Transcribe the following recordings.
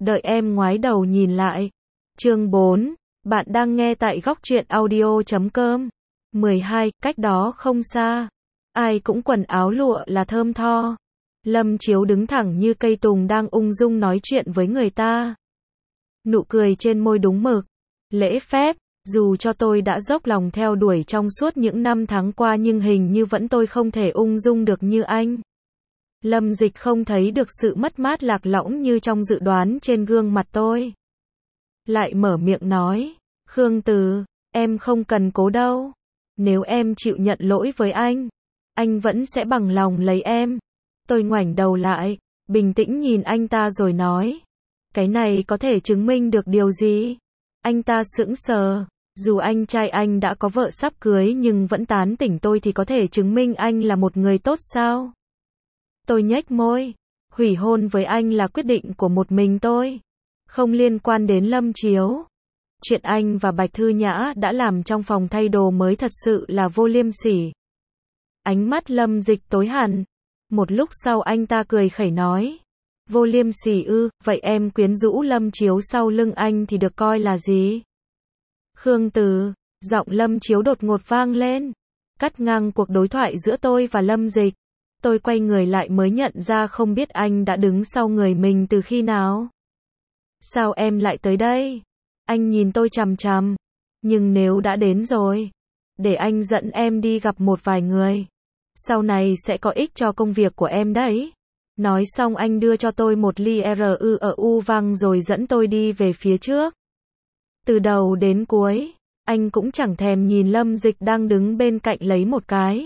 đợi em ngoái đầu nhìn lại. Chương 4, bạn đang nghe tại góc truyện audio.com. 12, cách đó không xa. Ai cũng quần áo lụa là thơm tho. Lâm Chiếu đứng thẳng như cây tùng đang ung dung nói chuyện với người ta. Nụ cười trên môi đúng mực, lễ phép, dù cho tôi đã dốc lòng theo đuổi trong suốt những năm tháng qua nhưng hình như vẫn tôi không thể ung dung được như anh. Lâm Dịch không thấy được sự mất mát lạc lõng như trong dự đoán trên gương mặt tôi. Lại mở miệng nói, Khương Từ, em không cần cố đâu. Nếu em chịu nhận lỗi với anh vẫn sẽ bằng lòng lấy em. Tôi ngoảnh đầu lại, bình tĩnh nhìn anh ta rồi nói, cái này có thể chứng minh được điều gì? Anh ta sững sờ, dù anh trai anh đã có vợ sắp cưới nhưng vẫn tán tỉnh tôi thì có thể chứng minh anh là một người tốt sao? Tôi nhếch môi, hủy hôn với anh là quyết định của một mình tôi, không liên quan đến Lâm Chiếu. Chuyện anh và Bạch Thư Nhã đã làm trong phòng thay đồ mới thật sự là vô liêm sỉ. Ánh mắt Lâm Dịch tối hẳn. Một lúc sau anh ta cười khẩy nói, vô liêm sỉ ư, vậy em quyến rũ Lâm Chiếu sau lưng anh thì được coi là gì? Khương Từ, giọng Lâm Chiếu đột ngột vang lên, cắt ngang cuộc đối thoại giữa tôi và Lâm Dịch. Tôi quay người lại mới nhận ra không biết anh đã đứng sau người mình từ khi nào. Sao em lại tới đây? Anh nhìn tôi chằm chằm. Nhưng nếu đã đến rồi, để anh dẫn em đi gặp một vài người. Sau này sẽ có ích cho công việc của em đấy. Nói xong anh đưa cho tôi một ly rượu vang rồi dẫn tôi đi về phía trước. Từ đầu đến cuối, anh cũng chẳng thèm nhìn Lâm Dịch đang đứng bên cạnh lấy một cái.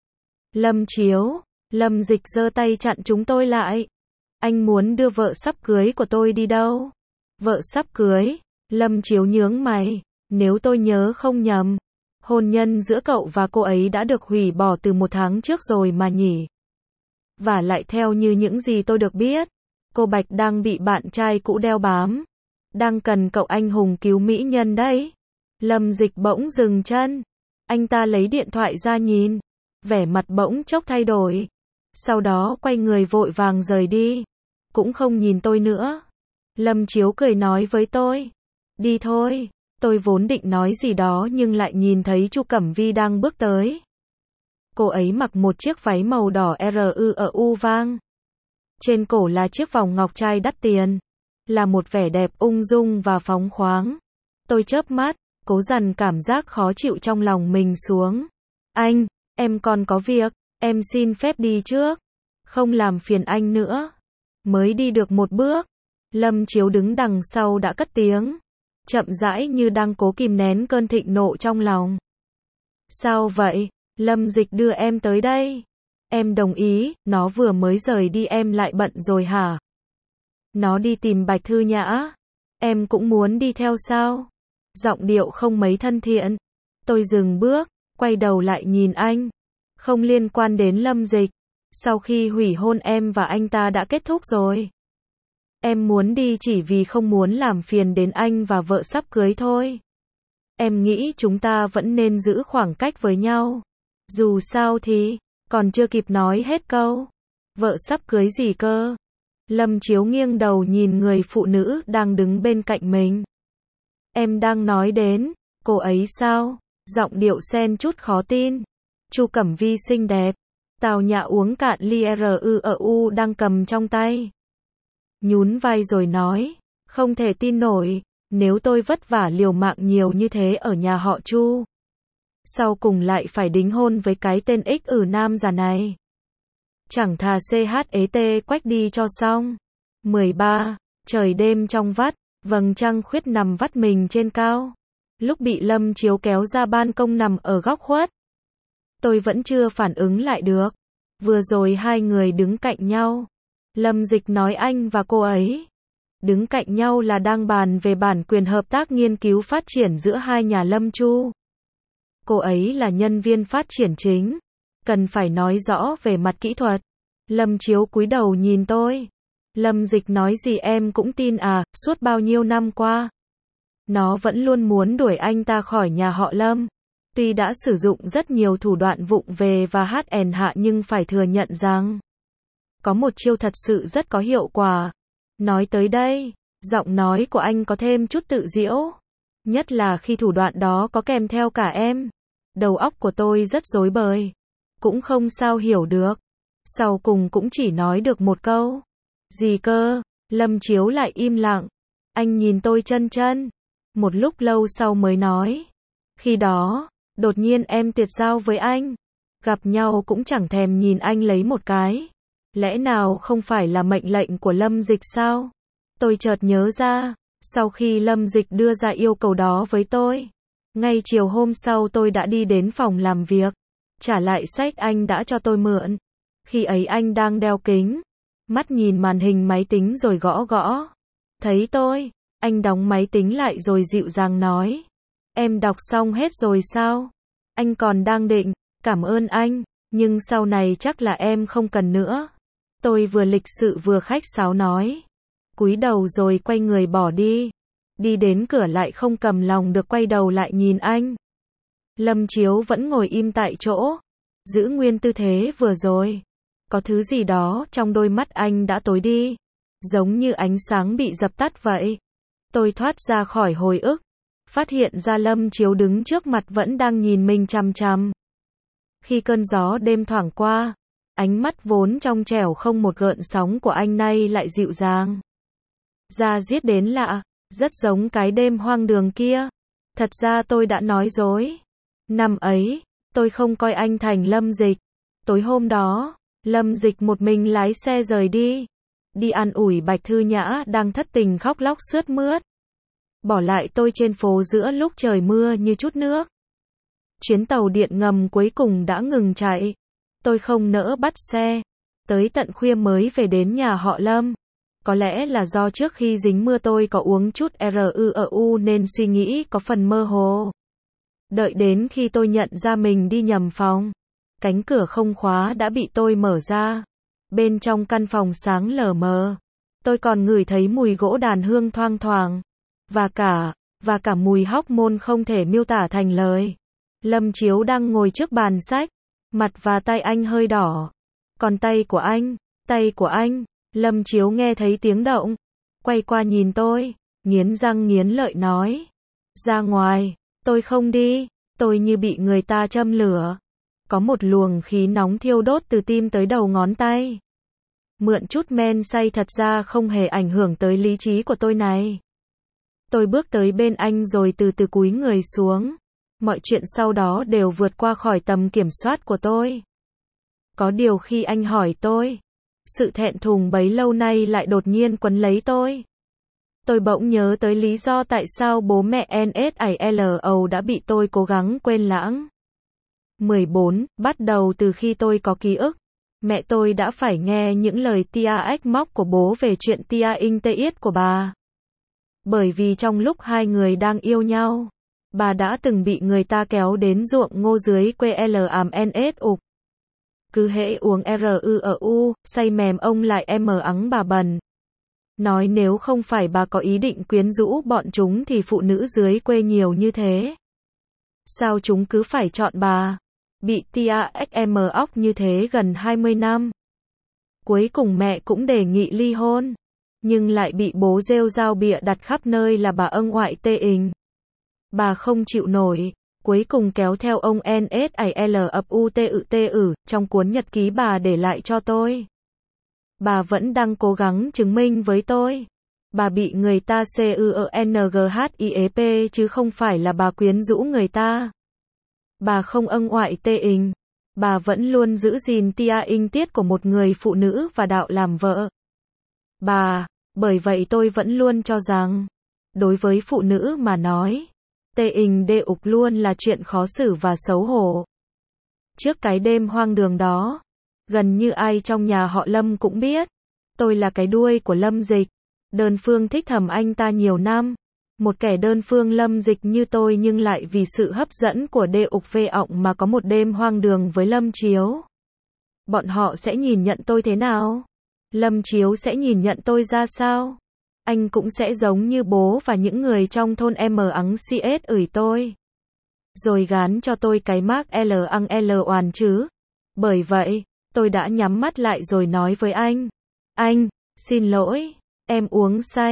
Lâm Chiếu, Lâm Dịch giơ tay chặn chúng tôi lại. Anh muốn đưa vợ sắp cưới của tôi đi đâu? Vợ sắp cưới? Lâm Chiếu nhướng mày, nếu tôi nhớ không nhầm, hôn nhân giữa cậu và cô ấy đã được hủy bỏ từ 1 tháng trước rồi mà nhỉ? Và lại theo như những gì tôi được biết, cô Bạch đang bị bạn trai cũ đeo bám, đang cần cậu anh hùng cứu mỹ nhân đấy. Lâm Dịch bỗng dừng chân, anh ta lấy điện thoại ra nhìn, vẻ mặt bỗng chốc thay đổi, sau đó quay người vội vàng rời đi, cũng không nhìn tôi nữa. Lâm Chiếu cười nói với tôi, đi thôi. Tôi vốn định nói gì đó nhưng lại nhìn thấy Chu Cẩm Vi đang bước tới. Cô ấy mặc một chiếc váy màu đỏ rượu vang. Trên cổ là chiếc vòng ngọc trai đắt tiền, là một vẻ đẹp ung dung và phóng khoáng. Tôi chớp mắt, cố dằn cảm giác khó chịu trong lòng mình xuống. Anh, em còn có việc, em xin phép đi trước, không làm phiền anh nữa. Mới đi được một bước, Lâm Chiếu đứng đằng sau đã cất tiếng, chậm rãi như đang cố kìm nén cơn thịnh nộ trong lòng. Sao vậy? Lâm Dịch đưa em tới đây. Em đồng ý, nó vừa mới rời đi em lại bận rồi hả? Nó đi tìm Bạch Thư Nhã. Em cũng muốn đi theo sao? Giọng điệu không mấy thân thiện. Tôi dừng bước, quay đầu lại nhìn anh. Không liên quan đến Lâm Dịch. Sau khi hủy hôn em và anh ta đã kết thúc rồi. Em muốn đi chỉ vì không muốn làm phiền đến anh và vợ sắp cưới thôi. Em nghĩ chúng ta vẫn nên giữ khoảng cách với nhau. Dù sao thì, còn chưa kịp nói hết câu. Vợ sắp cưới gì cơ? Lâm Chiếu nghiêng đầu nhìn người phụ nữ đang đứng bên cạnh mình. Em đang nói đến, cô ấy sao? Giọng điệu xen chút khó tin. Chu Cẩm Vi xinh đẹp, tào nhã uống cạn ly rượu đang cầm trong tay. Nhún vai rồi nói, không thể tin nổi, nếu tôi vất vả liều mạng nhiều như thế ở nhà họ Chu, sau cùng lại phải đính hôn với cái tên nam già này. Chẳng thà CHET quách đi cho xong. 13. Trời đêm trong vắt, vầng trăng khuyết nằm vắt mình trên cao. Lúc bị Lâm Chiếu kéo ra ban công nằm ở góc khuất, tôi vẫn chưa phản ứng lại được. Vừa rồi hai người đứng cạnh nhau. Lâm Dịch nói anh và cô ấy đứng cạnh nhau là đang bàn về bản quyền hợp tác nghiên cứu phát triển giữa hai nhà Lâm Chu. Cô ấy là nhân viên phát triển chính, cần phải nói rõ về mặt kỹ thuật. Lâm Chiếu cúi đầu nhìn tôi. Lâm Dịch nói gì em cũng tin à, suốt bao nhiêu năm qua, nó vẫn luôn muốn đuổi anh ta khỏi nhà họ Lâm. Tuy đã sử dụng rất nhiều thủ đoạn vụng về và hạ nhưng phải thừa nhận rằng có một chiêu thật sự rất có hiệu quả. Nói tới đây, Giọng nói của anh có thêm chút tự giễu. Nhất là khi thủ đoạn đó có kèm theo cả em. Đầu óc của tôi rất rối bời. Cũng không sao hiểu được. Sau cùng cũng chỉ nói được một câu. Gì cơ? Lâm Chiếu lại im lặng. Anh nhìn tôi chân chân. Một lúc lâu sau mới nói. Khi đó, đột nhiên em tuyệt giao với anh. Gặp nhau cũng chẳng thèm nhìn anh lấy một cái. Lẽ nào không phải là mệnh lệnh của Lâm Dịch sao? Tôi chợt nhớ ra, sau khi Lâm Dịch đưa ra yêu cầu đó với tôi, ngay chiều hôm sau tôi đã đi đến phòng làm việc, trả lại sách anh đã cho tôi mượn. Khi ấy anh đang đeo kính, mắt nhìn màn hình máy tính rồi gõ gõ. Thấy tôi, anh đóng máy tính lại rồi dịu dàng nói. Em đọc xong hết rồi sao? Anh còn đang định, cảm ơn anh, nhưng sau này chắc là em không cần nữa. Tôi vừa lịch sự vừa khách sáo nói. Cúi đầu rồi quay người bỏ đi. Đi đến cửa lại không cầm lòng được quay đầu lại nhìn anh. Lâm Chiếu vẫn ngồi im tại chỗ, giữ nguyên tư thế vừa rồi. Có thứ gì đó trong đôi mắt anh đã tối đi, giống như ánh sáng bị dập tắt vậy. Tôi thoát ra khỏi hồi ức, phát hiện ra Lâm Chiếu đứng trước mặt vẫn đang nhìn mình chằm chằm. Khi cơn gió đêm thoảng qua, ánh mắt vốn trong trẻo không một gợn sóng của anh nay lại dịu dàng. Da diết đến lạ, rất giống cái đêm hoang đường kia. Thật ra tôi đã nói dối. Năm ấy, tôi không coi anh thành Lâm Dịch. Tối hôm đó, Lâm Dịch một mình lái xe rời đi. Đi an ủi Bạch Thư Nhã đang thất tình khóc lóc sướt mướt. Bỏ lại tôi trên phố giữa lúc trời mưa như chút nước. Chuyến tàu điện ngầm cuối cùng đã ngừng chạy. Tôi không nỡ bắt xe. Tới tận khuya mới về đến nhà họ Lâm. Có lẽ là do trước khi dính mưa tôi có uống chút rượu nên suy nghĩ có phần mơ hồ. Đợi đến khi tôi nhận ra mình đi nhầm phòng. Cánh cửa không khóa đã bị tôi mở ra. Bên trong căn phòng sáng lờ mờ. Tôi còn ngửi thấy mùi gỗ đàn hương thoang thoảng. Và cả mùi hóc môn không thể miêu tả thành lời. Lâm Chiếu đang ngồi trước bàn sách. Mặt và tay anh hơi đỏ. Còn tay của anh. Lâm Chiếu nghe thấy tiếng động. Quay qua nhìn tôi. Nghiến răng nghiến lợi nói. Ra ngoài. Tôi không đi. Tôi như bị người ta châm lửa. Có một luồng khí nóng thiêu đốt từ tim tới đầu ngón tay. Mượn chút men say thật ra không hề ảnh hưởng tới lý trí của tôi này. Tôi bước tới bên anh rồi từ từ cúi người xuống. Mọi chuyện sau đó đều vượt qua khỏi tầm kiểm soát của tôi. Có điều khi anh hỏi tôi, sự thẹn thùng bấy lâu nay lại đột nhiên quấn lấy tôi. Tôi bỗng nhớ tới lý do tại sao bố mẹ NSILO đã bị tôi cố gắng quên lãng. 14. Bắt đầu từ khi tôi có ký ức, mẹ tôi đã phải nghe những lời tia ách móc của bố về chuyện tia inh tê yết của bà. Bởi vì trong lúc hai người đang yêu nhau, bà đã từng bị người ta kéo đến ruộng ngô dưới quê LMNS ục. Cứ hễ uống rượu, say mềm ông lại ắng bà bần. Nói nếu không phải bà có ý định quyến rũ bọn chúng thì phụ nữ dưới quê nhiều như thế. Sao chúng cứ phải chọn bà? Bị tia XM óc như thế gần 20 năm. Cuối cùng mẹ cũng đề nghị ly hôn. Nhưng lại bị bố rêu rao bịa đặt khắp nơi là bà ngoại tê ình. Bà không chịu nổi. Cuối cùng kéo theo ông NSILUTU trong cuốn nhật ký bà để lại cho tôi. Bà vẫn đang cố gắng chứng minh với tôi. Bà bị người ta CUNGHIEP chứ không phải là bà quyến rũ người ta. Bà không ngoại tê ình. Bà vẫn luôn giữ gìn tia inh tiết của một người phụ nữ và đạo làm vợ. Bởi vậy tôi vẫn luôn cho rằng, đối với phụ nữ mà nói, tê ình đê ục luôn là chuyện khó xử và xấu hổ. Trước cái đêm hoang đường đó, gần như ai trong nhà họ Lâm cũng biết, tôi là cái đuôi của Lâm Dịch. Đơn phương thích thầm anh ta nhiều năm. Một kẻ đơn phương Lâm Dịch như tôi nhưng lại vì sự hấp dẫn của đê ục phê ọng mà có một đêm hoang đường với Lâm Chiếu. Bọn họ sẽ nhìn nhận tôi thế nào? Lâm Chiếu sẽ nhìn nhận tôi ra sao? Anh cũng sẽ giống như bố và những người trong thôn CS ửi tôi. Rồi gán cho tôi cái mác L oàn chứ. Bởi vậy, tôi đã nhắm mắt lại rồi nói với anh. Anh, xin lỗi, em uống say.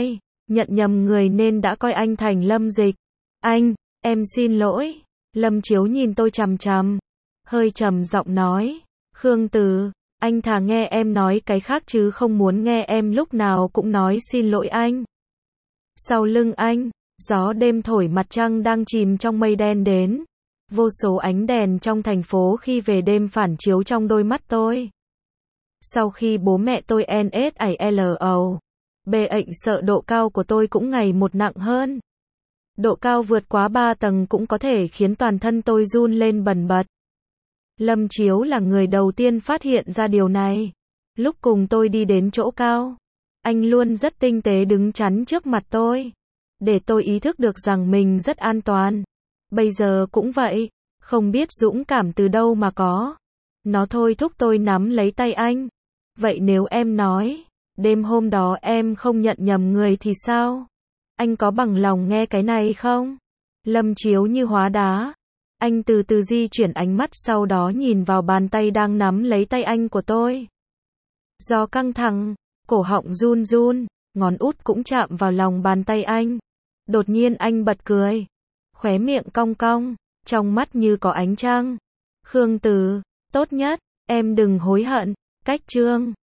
nhận nhầm người nên đã coi anh thành Lâm Dịch. Anh, em xin lỗi. Lâm Chiếu nhìn tôi chằm chằm, hơi trầm giọng nói. Khương Từ, anh thà nghe em nói cái khác chứ không muốn nghe em lúc nào cũng nói xin lỗi anh. Sau lưng anh, gió đêm thổi, mặt trăng đang chìm trong mây đen đến. Vô số ánh đèn trong thành phố khi về đêm phản chiếu trong đôi mắt tôi. Sau khi bố mẹ tôi NSILO, bệnh sợ độ cao của tôi cũng ngày một nặng hơn. Độ cao vượt quá 3 tầng cũng có thể khiến toàn thân tôi run lên bần bật. Lâm Chiếu là người đầu tiên phát hiện ra điều này. Lúc cùng tôi đi đến chỗ cao, anh luôn rất tinh tế đứng chắn trước mặt tôi, để tôi ý thức được rằng mình rất an toàn. Bây giờ cũng vậy, không biết dũng cảm từ đâu mà có. Nó thôi thúc tôi nắm lấy tay anh. Vậy nếu em nói, đêm hôm đó em không nhận nhầm người thì sao? Anh có bằng lòng nghe cái này không? Lâm Chiếu như hóa đá. Anh từ từ di chuyển ánh mắt, sau đó nhìn vào bàn tay đang nắm lấy tay anh của tôi. Do căng thẳng, cổ họng run run, ngón út cũng chạm vào lòng bàn tay anh. Đột nhiên anh bật cười, khóe miệng cong cong, trong mắt như có ánh trăng. Khương Từ, tốt nhất, em đừng hối hận. Cách chương